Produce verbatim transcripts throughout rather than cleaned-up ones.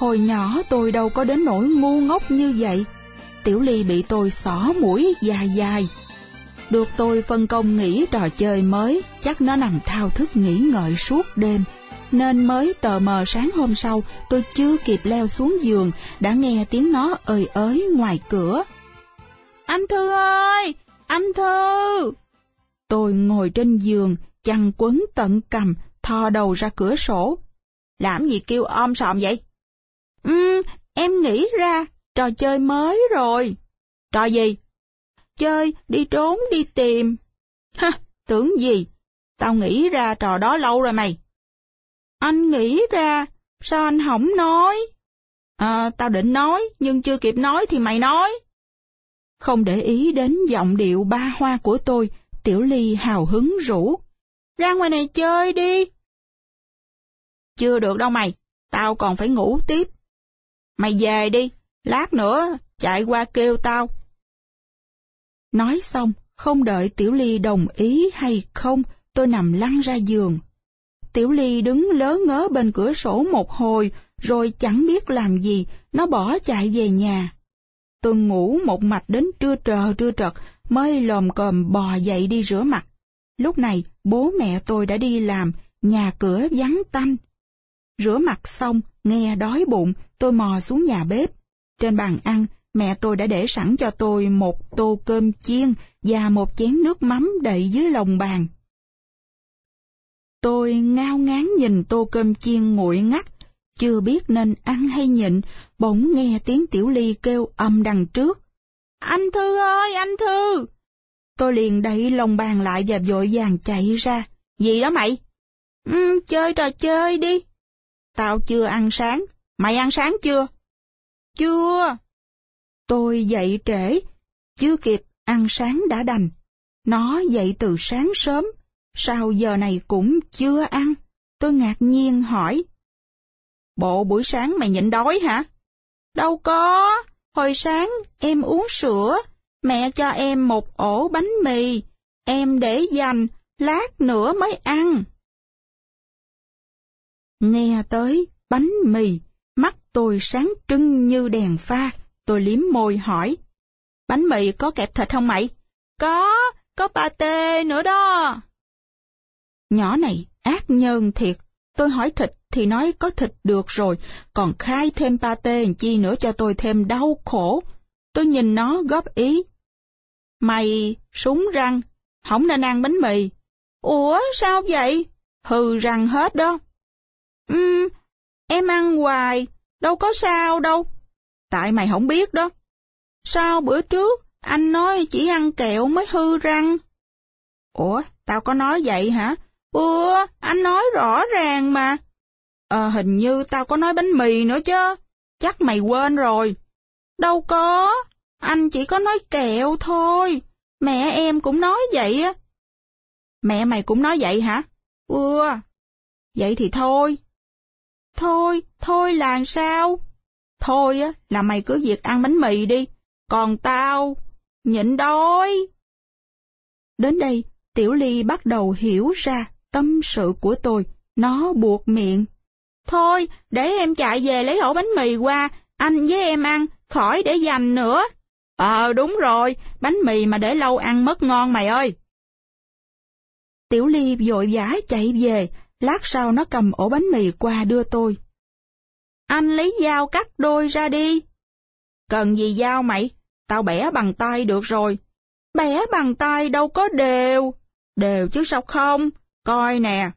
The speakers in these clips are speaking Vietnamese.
Hồi nhỏ tôi đâu có đến nỗi ngu ngốc như vậy. Tiểu Ly bị tôi xỏ mũi dài dài. Được tôi phân công nghỉ trò chơi mới, chắc nó nằm thao thức nghĩ ngợi suốt đêm. Nên mới tờ mờ sáng hôm sau, tôi chưa kịp leo xuống giường, đã nghe tiếng nó ơi ới ngoài cửa. Anh Thư ơi! Anh Thư! Tôi ngồi trên giường, chăn quấn tận cằm, thò đầu ra cửa sổ. Làm gì kêu om sòm vậy? Ừ, em nghĩ ra, trò chơi mới rồi. Trò gì? Chơi, đi trốn, đi tìm. Ha, tưởng gì? Tao nghĩ ra trò đó lâu rồi mày. Anh nghĩ ra, sao anh không nói? À, tao định nói, nhưng chưa kịp nói thì mày nói. Không để ý đến giọng điệu ba hoa của tôi, Tiểu Ly hào hứng rủ. Ra ngoài này chơi đi. Chưa được đâu mày, tao còn phải ngủ tiếp. Mày về đi, lát nữa chạy qua kêu tao. Nói xong, không đợi Tiểu Ly đồng ý hay không, tôi nằm lăn ra giường. Tiểu Ly đứng lớ ngớ bên cửa sổ một hồi, rồi chẳng biết làm gì, nó bỏ chạy về nhà. Tôi ngủ một mạch đến trưa trờ trưa trật, mới lồm cồm bò dậy đi rửa mặt. Lúc này, bố mẹ tôi đã đi làm, nhà cửa vắng tanh. Rửa mặt xong, nghe đói bụng, tôi mò xuống nhà bếp. Trên bàn ăn, mẹ tôi đã để sẵn cho tôi một tô cơm chiên và một chén nước mắm đậy dưới lồng bàn. Tôi ngao ngán nhìn tô cơm chiên nguội ngắt, chưa biết nên ăn hay nhịn, bỗng nghe tiếng Tiểu Ly kêu ầm đằng trước. Anh Thư ơi, anh Thư! Tôi liền đậy lồng bàn lại và vội vàng chạy ra. Gì đó mày? Ừ, chơi trò chơi đi. Tao chưa ăn sáng. Mày ăn sáng chưa? Chưa. Tôi dậy trễ, chưa kịp ăn sáng đã đành. Nó dậy từ sáng sớm, sao giờ này cũng chưa ăn? Tôi ngạc nhiên hỏi. Bộ buổi sáng mày nhịn đói hả? Đâu có, hồi sáng em uống sữa, mẹ cho em một ổ bánh mì, em để dành, lát nữa mới ăn. Nghe tới bánh mì, mắt tôi sáng trưng như đèn pha, tôi liếm môi hỏi. Bánh mì có kẹp thịt không mày? Có, có pate nữa đó. Nhỏ này ác nhân thiệt, tôi hỏi thịt thì nói có thịt được rồi, còn khai thêm pate chi nữa cho tôi thêm đau khổ. Tôi nhìn nó góp ý. Mày súng răng, không nên ăn bánh mì. Ủa sao vậy? Hư răng hết đó. Ừm, em ăn hoài, đâu có sao đâu. Tại mày không biết đó. Sao bữa trước anh nói chỉ ăn kẹo mới hư răng? Ủa, tao có nói vậy hả? Ủa, anh nói rõ ràng mà. Ờ, hình như tao có nói bánh mì nữa chứ. Chắc mày quên rồi. Đâu có, anh chỉ có nói kẹo thôi. Mẹ em cũng nói vậy á. Mẹ mày cũng nói vậy hả? Ừ, vậy thì thôi. Thôi, thôi là sao? Thôi á, là mày cứ việc ăn bánh mì đi. Còn tao, nhịn đói. Đến đây, Tiểu Ly bắt đầu hiểu ra tâm sự của tôi. Nó buộc miệng. Thôi, để em chạy về lấy ổ bánh mì qua, anh với em ăn, khỏi để dành nữa. Ờ, đúng rồi, bánh mì mà để lâu ăn mất ngon mày ơi. Tiểu Ly vội vã chạy về, lát sau nó cầm ổ bánh mì qua đưa tôi. Anh lấy dao cắt đôi ra đi. Cần gì dao mày? Tao bẻ bằng tay được rồi. Bẻ bằng tay đâu có đều. Đều chứ sao không? Coi nè.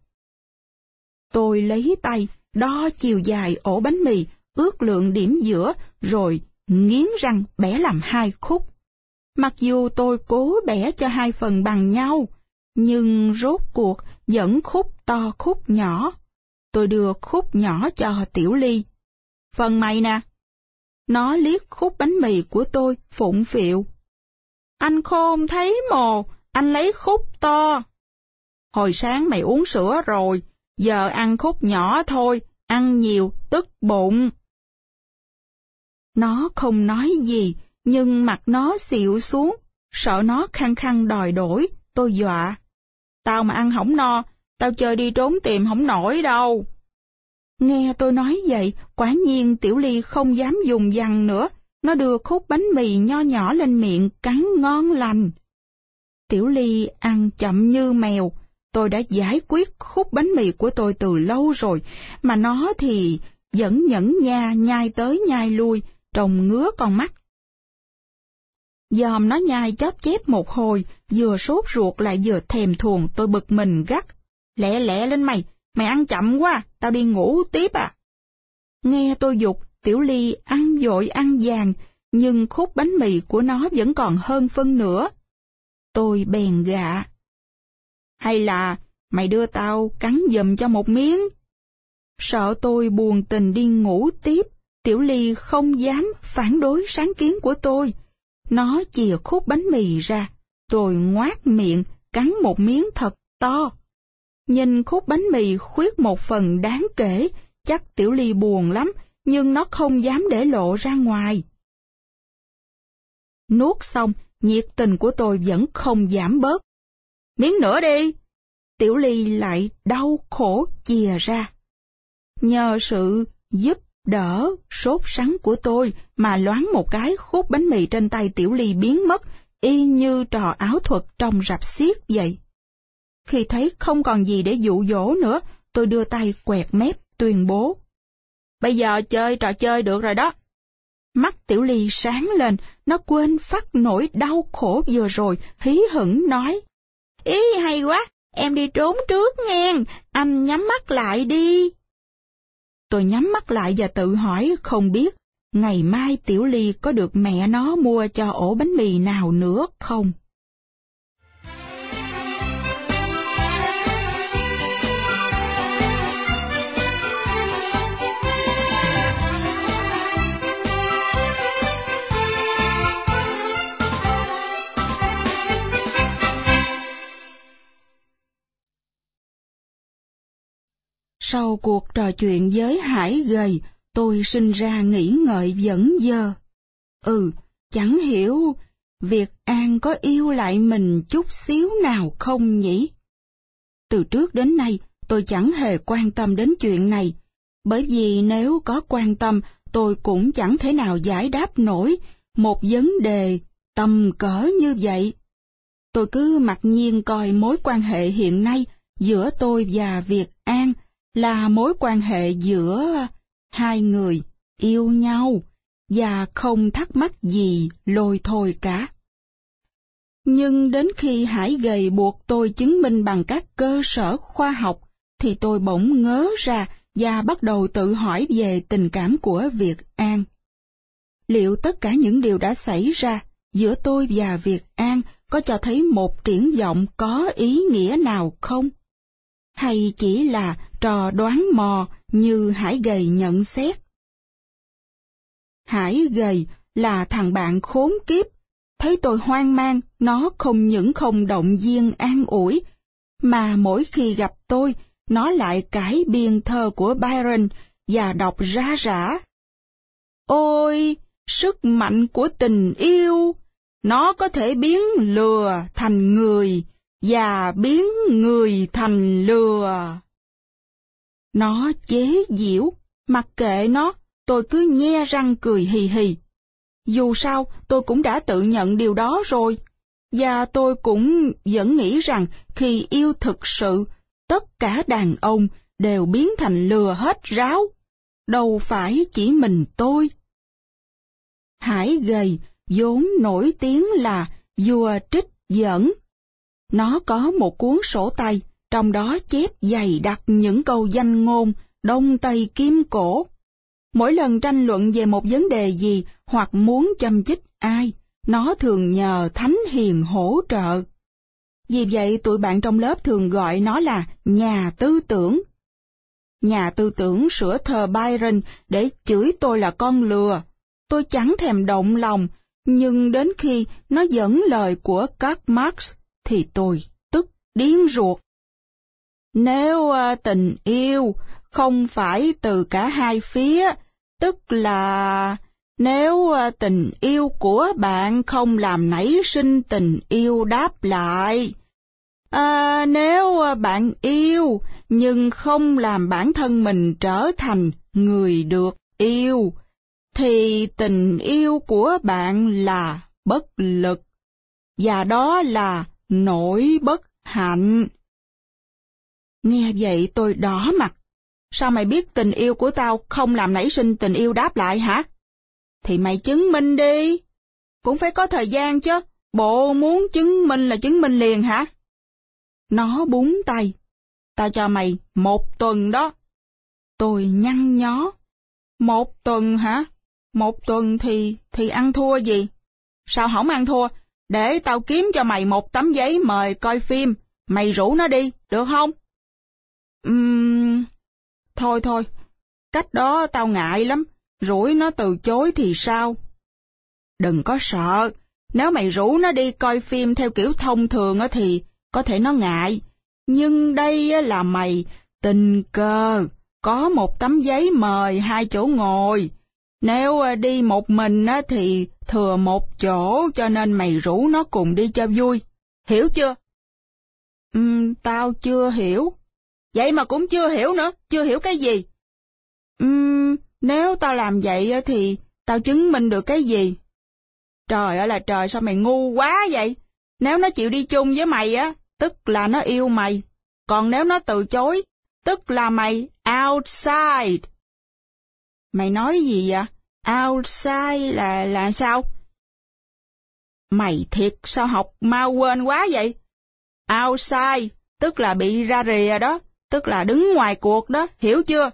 Tôi lấy tay, đo chiều dài ổ bánh mì, ước lượng điểm giữa, rồi nghiến răng bẻ làm hai khúc. Mặc dù tôi cố bẻ cho hai phần bằng nhau, nhưng rốt cuộc vẫn khúc to khúc nhỏ. Tôi đưa khúc nhỏ cho Tiểu Ly. Phần mày nè. Nó liếc khúc bánh mì của tôi phụng phịu. Anh khôn thấy mồ, anh lấy khúc to. Hồi sáng mày uống sữa rồi, giờ ăn khúc nhỏ thôi, ăn nhiều tức bụng. Nó không nói gì, nhưng mặt nó xịu xuống, sợ nó khăng khăng đòi đổi, tôi dọa. Tao mà ăn hổng no, tao chơi đi trốn tìm hổng nổi đâu. Nghe tôi nói vậy, quả nhiên Tiểu Ly không dám dùng dằng nữa. Nó đưa khúc bánh mì nho nhỏ lên miệng cắn ngon lành. Tiểu Ly ăn chậm như mèo. Tôi đã giải quyết khúc bánh mì của tôi từ lâu rồi, mà nó thì vẫn nhẫn nha nhai tới nhai lui, trông ngứa con mắt. Dòm nó nhai chóp chép một hồi, vừa sốt ruột lại vừa thèm thuồng, tôi bực mình gắt. Lẹ lẹ lên mày, mày ăn chậm quá, tao đi ngủ tiếp à. Nghe tôi giục, Tiểu Ly ăn vội ăn vàng, nhưng khúc bánh mì của nó vẫn còn hơn phân nửa. Tôi bèn gạ. Hay là mày đưa tao cắn giùm cho một miếng? Sợ tôi buồn tình đi ngủ tiếp, Tiểu Ly không dám phản đối sáng kiến của tôi. Nó chìa khúc bánh mì ra, tôi ngoác miệng, cắn một miếng thật to. Nhìn khúc bánh mì khuyết một phần đáng kể, chắc Tiểu Ly buồn lắm, nhưng nó không dám để lộ ra ngoài. Nuốt xong, nhiệt tình của tôi vẫn không giảm bớt. Miếng nữa đi! Tiểu Ly lại đau khổ chìa ra. Nhờ sự giúp đỡ sốt sắng của tôi mà loáng một cái khúc bánh mì trên tay Tiểu Ly biến mất, y như trò ảo thuật trong rạp xiếc vậy. Khi thấy không còn gì để dụ dỗ nữa, tôi đưa tay quẹt mép tuyên bố. Bây giờ chơi trò chơi được rồi đó. Mắt Tiểu Ly sáng lên, nó quên phát nỗi đau khổ vừa rồi, hí hửng nói. Ý hay quá, em đi trốn trước nghe, anh nhắm mắt lại đi. Tôi nhắm mắt lại và tự hỏi không biết ngày mai Tiểu Ly có được mẹ nó mua cho ổ bánh mì nào nữa không? Sau cuộc trò chuyện với Hải Gầy, tôi sinh ra nghĩ ngợi vẫn dơ. Ừ, chẳng hiểu Việt An có yêu lại mình chút xíu nào không nhỉ? Từ trước đến nay, tôi chẳng hề quan tâm đến chuyện này, bởi vì nếu có quan tâm, tôi cũng chẳng thể nào giải đáp nổi một vấn đề tầm cỡ như vậy. Tôi cứ mặc nhiên coi mối quan hệ hiện nay giữa tôi và Việt An là mối quan hệ giữa hai người yêu nhau và không thắc mắc gì lôi thôi cả. Nhưng đến khi Hải Gầy buộc tôi chứng minh bằng các cơ sở khoa học, thì tôi bỗng ngớ ra và bắt đầu tự hỏi về tình cảm của Việt An. Liệu tất cả những điều đã xảy ra giữa tôi và Việt An có cho thấy một triển vọng có ý nghĩa nào không? Hay chỉ là trò đoán mò như Hải Gầy nhận xét? Hải Gầy là thằng bạn khốn kiếp. Thấy tôi hoang mang, nó không những không động viên an ủi, mà mỗi khi gặp tôi, nó lại cải biên thơ của Byron và đọc rá rả. Ôi, sức mạnh của tình yêu! Nó có thể biến lừa thành người, và biến người thành lừa. Nó chế giễu, mặc kệ nó, tôi cứ nhe răng cười hì hì. Dù sao, tôi cũng đã tự nhận điều đó rồi, và tôi cũng vẫn nghĩ rằng khi yêu thực sự, tất cả đàn ông đều biến thành lừa hết ráo, đâu phải chỉ mình tôi. Hải Gầy vốn nổi tiếng là vua trích dẫn. Nó có một cuốn sổ tay, trong đó chép dày đặc những câu danh ngôn Đông Tây Kim Cổ. Mỗi lần tranh luận về một vấn đề gì hoặc muốn châm chích ai, nó thường nhờ thánh hiền hỗ trợ. Vì vậy tụi bạn trong lớp thường gọi nó là nhà tư tưởng. Nhà tư tưởng sửa thơ Byron để chửi tôi là con lừa. Tôi chẳng thèm động lòng, nhưng đến khi nó dẫn lời của Karl Marx thì tôi tức điên ruột. Nếu uh, tình yêu không phải từ cả hai phía, tức là nếu uh, tình yêu của bạn không làm nảy sinh tình yêu đáp lại, À, nếu bạn yêu nhưng không làm bản thân mình trở thành người được yêu, thì tình yêu của bạn là bất lực, và đó là nỗi bất hạnh. Nghe vậy tôi đỏ mặt. Sao mày biết tình yêu của tao không làm nảy sinh tình yêu đáp lại hả? Thì mày chứng minh đi. Cũng phải có thời gian chứ. Bộ muốn chứng minh là chứng minh liền hả? Nó búng tay. Tao cho mày một tuần đó. Tôi nhăn nhó. Một tuần hả? Một tuần thì thì ăn thua gì? Sao không ăn thua? Để tao kiếm cho mày một tấm giấy mời coi phim. Mày rủ nó đi, được không? Ừm... Thôi thôi, cách đó tao ngại lắm. Rủi nó từ chối thì sao? Đừng có sợ. Nếu mày rủ nó đi coi phim theo kiểu thông thường thì có thể nó ngại. Nhưng đây là mày tình cờ có một tấm giấy mời hai chỗ ngồi. Nếu đi một mình thì thừa một chỗ, cho nên mày rủ nó cùng đi cho vui. Hiểu chưa? Ừm, tao chưa hiểu. Vậy mà cũng chưa hiểu nữa. Chưa hiểu cái gì? Ừm, nếu tao làm vậy thì tao chứng minh được cái gì? Trời ơi là trời, sao mày ngu quá vậy? Nếu nó chịu đi chung với mày á, tức là nó yêu mày. Còn nếu nó từ chối, tức là mày outside. Mày nói gì vậy? Outside là là sao? Mày thiệt sao học mau quên quá vậy? Outside, tức là bị ra rìa đó, tức là đứng ngoài cuộc đó, hiểu chưa?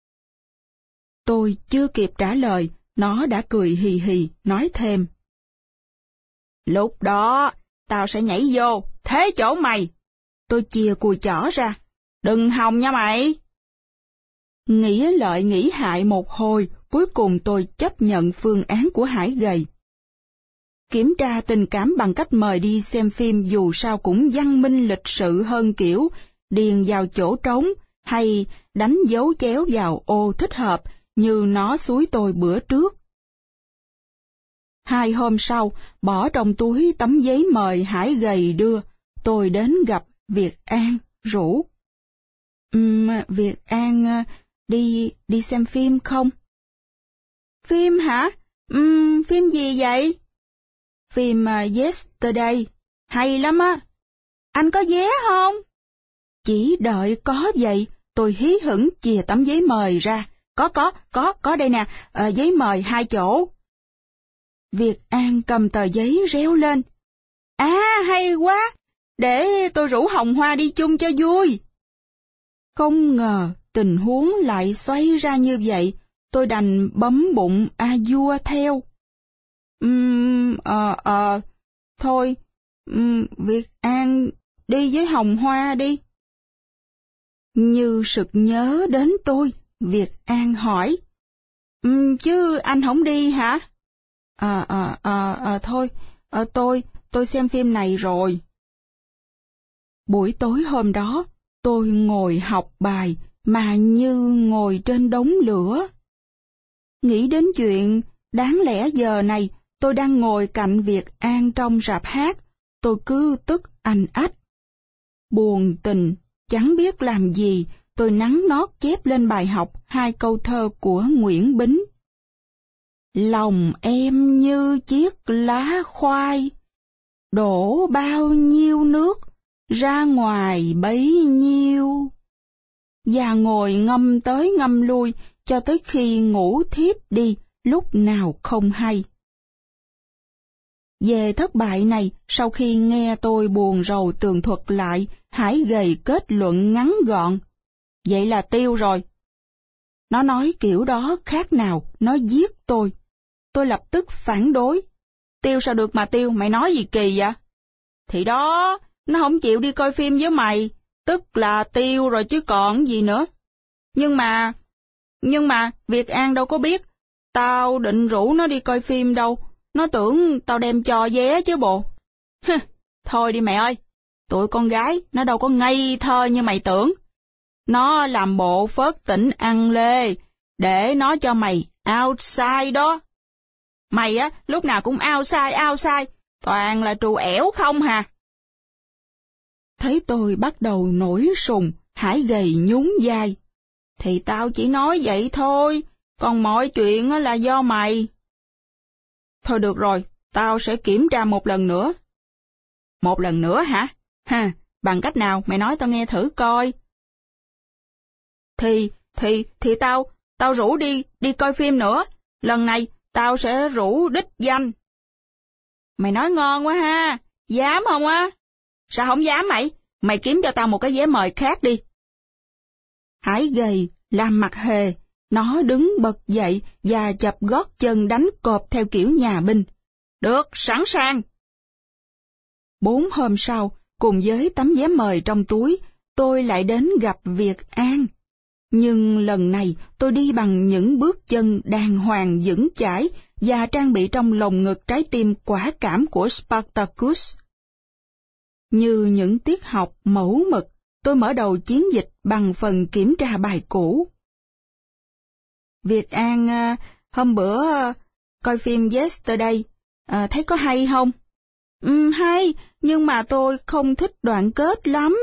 Tôi chưa kịp trả lời, nó đã cười hì hì, nói thêm. Lúc đó, tao sẽ nhảy vô, thế chỗ mày. Tôi chìa cùi chỏ ra. Đừng hòng nha mày. Nghĩ lợi nghĩ hại một hồi, cuối cùng tôi chấp nhận phương án của Hải gầy. Kiểm tra tình cảm bằng cách mời đi xem phim dù sao cũng văn minh lịch sự hơn kiểu điền vào chỗ trống hay đánh dấu chéo vào ô thích hợp như nó xúi tôi bữa trước. Hai hôm sau, bỏ trong túi tấm giấy mời Hải gầy đưa, tôi đến gặp Việt An, rủ. Uhm, Việt An, đi đi xem phim không? Phim hả? Uhm, phim gì vậy? Phim uh, Yesterday, hay lắm á. Anh có vé không? Chỉ đợi có vậy, tôi hí hửng chìa tấm giấy mời ra. Có, có, có, có đây nè, uh, giấy mời hai chỗ. Việt An cầm tờ giấy réo lên. À, hay quá, để tôi rủ Hồng Hoa đi chung cho vui. Không ngờ tình huống lại xoay ra như vậy, tôi đành bấm bụng a dua theo. Ừm, ờ, ờ, thôi, um, Việt An đi với Hồng Hoa đi. Như sực nhớ đến tôi, Việt An hỏi. Um, chứ anh không đi hả? Ờ, ờ, ờ, ờ, thôi, ờ, tôi, tôi xem phim này rồi. Buổi tối hôm đó, tôi ngồi học bài mà như ngồi trên đống lửa. Nghĩ đến chuyện, đáng lẽ giờ này tôi đang ngồi cạnh Việt An trong rạp hát, tôi cứ tức anh ách. Buồn tình, chẳng biết làm gì, tôi nắn nót chép lên bài học hai câu thơ của Nguyễn Bính. Lòng em như chiếc lá khoai, đổ bao nhiêu nước, ra ngoài bấy nhiêu. Và ngồi ngâm tới ngâm lui, cho tới khi ngủ thiếp đi, lúc nào không hay. Về thất bại này, sau khi nghe tôi buồn rầu tường thuật lại, Hải gầy kết luận ngắn gọn. Vậy là tiêu rồi. Nó nói kiểu đó khác nào, nó giết tôi. Tôi lập tức phản đối. Tiêu sao được mà tiêu, mày nói gì kỳ vậy? Thì đó, nó không chịu đi coi phim với mày, tức là tiêu rồi chứ còn gì nữa. Nhưng mà, nhưng mà, Việt An đâu có biết, tao định rủ nó đi coi phim đâu, nó tưởng tao đem cho vé chứ bộ. Hừ, thôi đi mẹ ơi, tụi con gái, nó đâu có ngây thơ như mày tưởng. Nó làm bộ phớt tỉnh ăn lê, để nó cho mày outside đó. Mày á, lúc nào cũng outside, outside, toàn là trù ẻo không hà. Thấy tôi bắt đầu nổi sùng, Hải gầy nhún vai. Thì tao chỉ nói vậy thôi, còn mọi chuyện là do mày. Thôi được rồi, tao sẽ kiểm tra một lần nữa. Một lần nữa hả? Ha, bằng cách nào mày nói tao nghe thử coi. Thì, thì, thì tao, tao rủ đi, đi coi phim nữa. Lần này, tao sẽ rủ đích danh. Mày nói ngon quá ha, dám không á? Sao không dám mày? Mày kiếm cho tao một cái vé mời khác đi. Hải gầy, làm mặt hề, nó đứng bật dậy và chập gót chân đánh cộp theo kiểu nhà binh. Được, sẵn sàng. Bốn hôm sau, cùng với tấm vé mời trong túi, tôi lại đến gặp Việt An. Nhưng lần này tôi đi bằng những bước chân đàng hoàng vững chãi và trang bị trong lồng ngực trái tim quả cảm của Spartacus. Như những tiết học mẫu mực, tôi mở đầu chiến dịch bằng phần kiểm tra bài cũ. Việt An, hôm bữa coi phim Yesterday, à, thấy có hay không? Ừ, hay, nhưng mà tôi không thích đoạn kết lắm.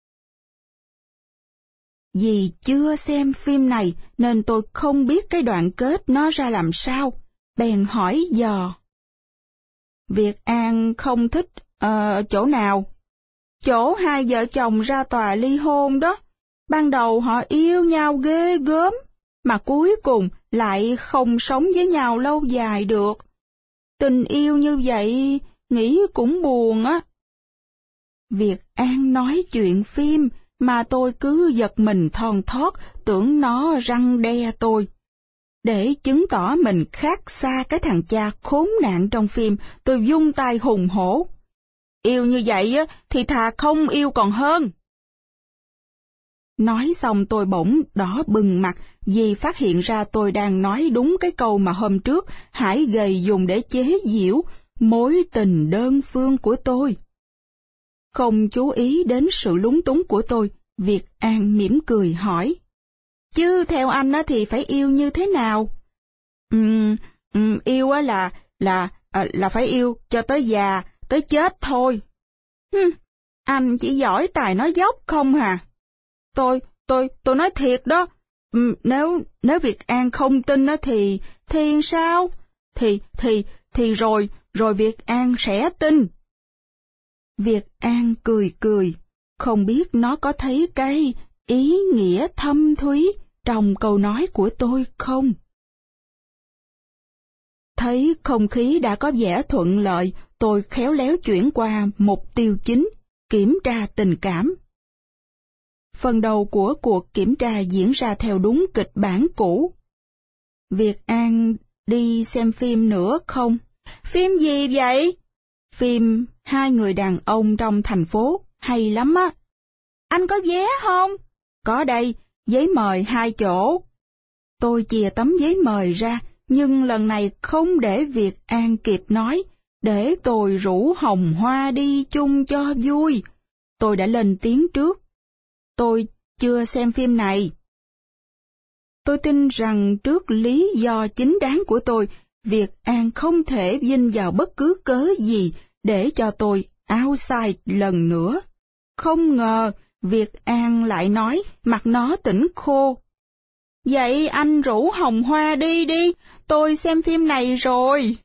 Vì chưa xem phim này nên tôi không biết cái đoạn kết nó ra làm sao, bèn hỏi dò. Việt An không thích uh, chỗ nào? Chỗ hai vợ chồng ra tòa ly hôn đó. Ban đầu họ yêu nhau ghê gớm, mà cuối cùng lại không sống với nhau lâu dài được. Tình yêu như vậy, nghĩ cũng buồn á. Việt An nói chuyện phim, mà tôi cứ giật mình thon thót, tưởng nó răn đe tôi. Để chứng tỏ mình khác xa cái thằng cha khốn nạn trong phim, tôi vung tay hùng hổ. Yêu như vậy thì thà không yêu còn hơn. Nói xong tôi bỗng đỏ bừng mặt vì phát hiện ra tôi đang nói đúng cái câu mà hôm trước Hải gầy dùng để chế giễu mối tình đơn phương của tôi. Không chú ý đến sự lúng túng của tôi, Việt An mỉm cười hỏi. Chứ theo anh thì phải yêu như thế nào? Uhm, um, yêu là, là, là phải yêu cho tới già, tới chết thôi. Hừm, anh chỉ giỏi tài nói dốc không hả? Tôi, tôi, tôi nói thiệt đó. Uhm, nếu, nếu Việt An không tin thì, thì sao? Thì, thì, thì rồi, rồi Việt An sẽ tin. Việt An cười cười, không biết nó có thấy cái ý nghĩa thâm thúy trong câu nói của tôi không? Thấy không khí đã có vẻ thuận lợi, tôi khéo léo chuyển qua mục tiêu chính, kiểm tra tình cảm. Phần đầu của cuộc kiểm tra diễn ra theo đúng kịch bản cũ. Việt An đi xem phim nữa không? Phim gì vậy? Phim Hai người đàn ông trong thành phố, hay lắm á. Anh có vé không? Có đây, giấy mời hai chỗ. Tôi chìa tấm giấy mời ra, nhưng lần này không để Việt An kịp nói, để tôi rủ Hồng Hoa đi chung cho vui. Tôi đã lên tiếng trước. Tôi chưa xem phim này. Tôi tin rằng trước lý do chính đáng của tôi, Việt An không thể vin vào bất cứ cớ gì để cho tôi outside lần nữa. Không ngờ Việt An lại nói mặt nó tỉnh khô. Vậy anh rủ Hồng Hoa đi đi, tôi xem phim này rồi.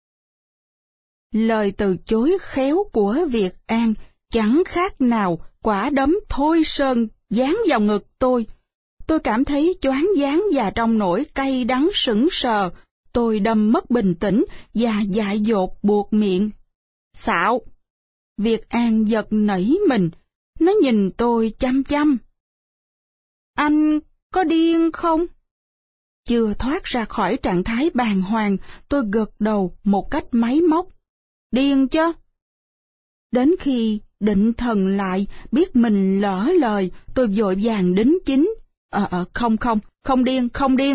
Lời từ chối khéo của Việt An chẳng khác nào quả đấm thôi sơn giáng vào ngực tôi. Tôi cảm thấy choáng váng và trong nỗi cay đắng sững sờ, tôi đâm mất bình tĩnh và dại dột buột miệng. Xạo! Việt An giật nảy mình, nó nhìn tôi chăm chăm. Anh có điên không? Chưa thoát ra khỏi trạng thái bàng hoàng, tôi gật đầu một cách máy móc. Điên chứ? Đến khi định thần lại, biết mình lỡ lời, tôi vội vàng đính chính. Ờ, ờ, không không, không điên, không điên.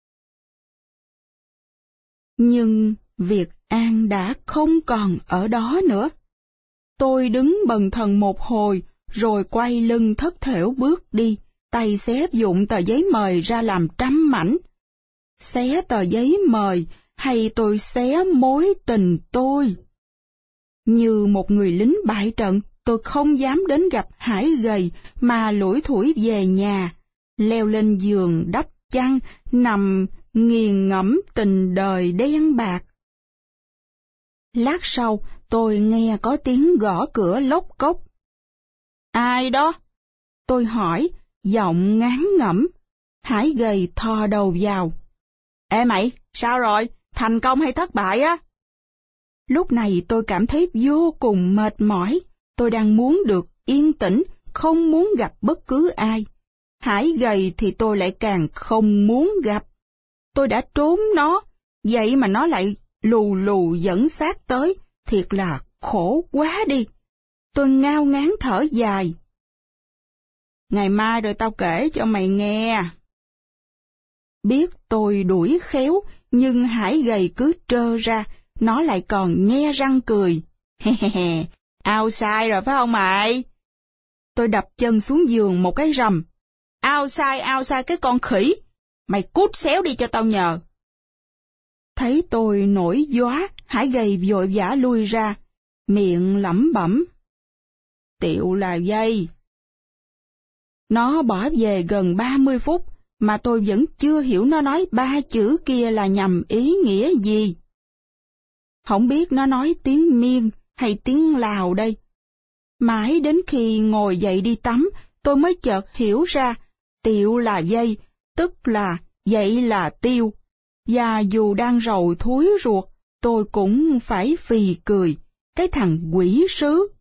Nhưng Việt An đã không còn ở đó nữa. Tôi đứng bần thần một hồi, rồi quay lưng thất thểu bước đi, tay xé vụn tờ giấy mời ra làm trăm mảnh. Xé tờ giấy mời, hay tôi xé mối tình tôi? Như một người lính bại trận, tôi không dám đến gặp Hải gầy mà lủi thủi về nhà, leo lên giường đắp chăn, nằm nghiền ngẫm tình đời đen bạc. Lát sau, tôi nghe có tiếng gõ cửa lốc cốc. Ai đó? Tôi hỏi, giọng ngán ngẩm. Hải gầy thò đầu vào. Ê mày, sao rồi? Thành công hay thất bại á? Lúc này tôi cảm thấy vô cùng mệt mỏi. Tôi đang muốn được yên tĩnh, không muốn gặp bất cứ ai. Hải gầy thì tôi lại càng không muốn gặp. Tôi đã trốn nó, vậy mà nó lại lù lù dẫn xác tới, thiệt là khổ quá đi. Tôi ngao ngán thở dài. Ngày mai rồi tao kể cho mày nghe. Biết tôi đuổi khéo, nhưng Hải gầy cứ trơ ra, nó lại còn nhe răng cười. He he he, ao sai rồi phải không mày? Tôi đập chân xuống giường một cái rầm. Ao sai, ao sai cái con khỉ. Mày cút xéo đi cho tao nhờ. Thấy tôi nổi gióa, Hải gầy vội vã lui ra, miệng lẩm bẩm. Tiệu là dây. Nó bỏ về gần ba mươi phút, mà tôi vẫn chưa hiểu nó nói ba chữ kia là nhằm ý nghĩa gì. Không biết nó nói tiếng Miên hay tiếng Lào đây. Mãi đến khi ngồi dậy đi tắm, tôi mới chợt hiểu ra, tiệu là dây, tức là vậy là tiêu. Và dù đang rầu thúi ruột, tôi cũng phải phì cười, cái thằng quỷ sứ.